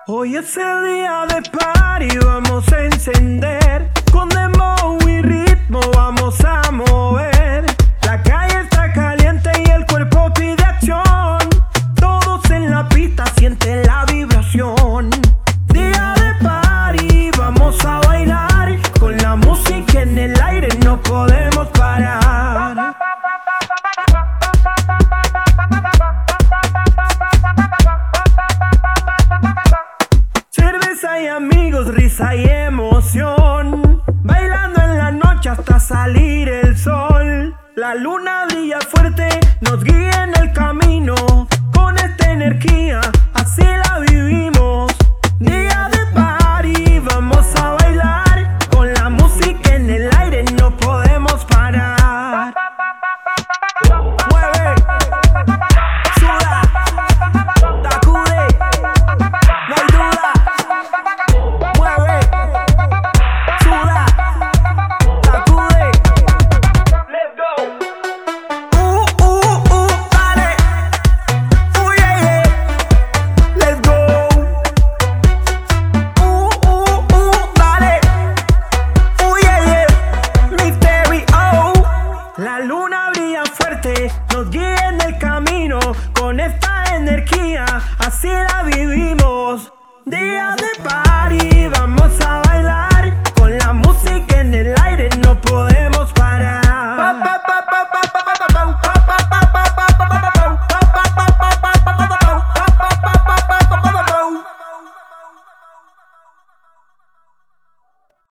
Hoy es el día de party, vamos a encender. Con dembow y ritmo vamos a mover. La calle está caliente y el cuerpo pide acción. Todos en la pista sienten la vibración. Día de party, vamos a bailar. Con la música en el aire no podemos parar. Cerveza y amigos, risa y emoción. Bailando en la noche hasta salir el sol. La luna brilla fuerte, nos guía en el camino. Con esta energía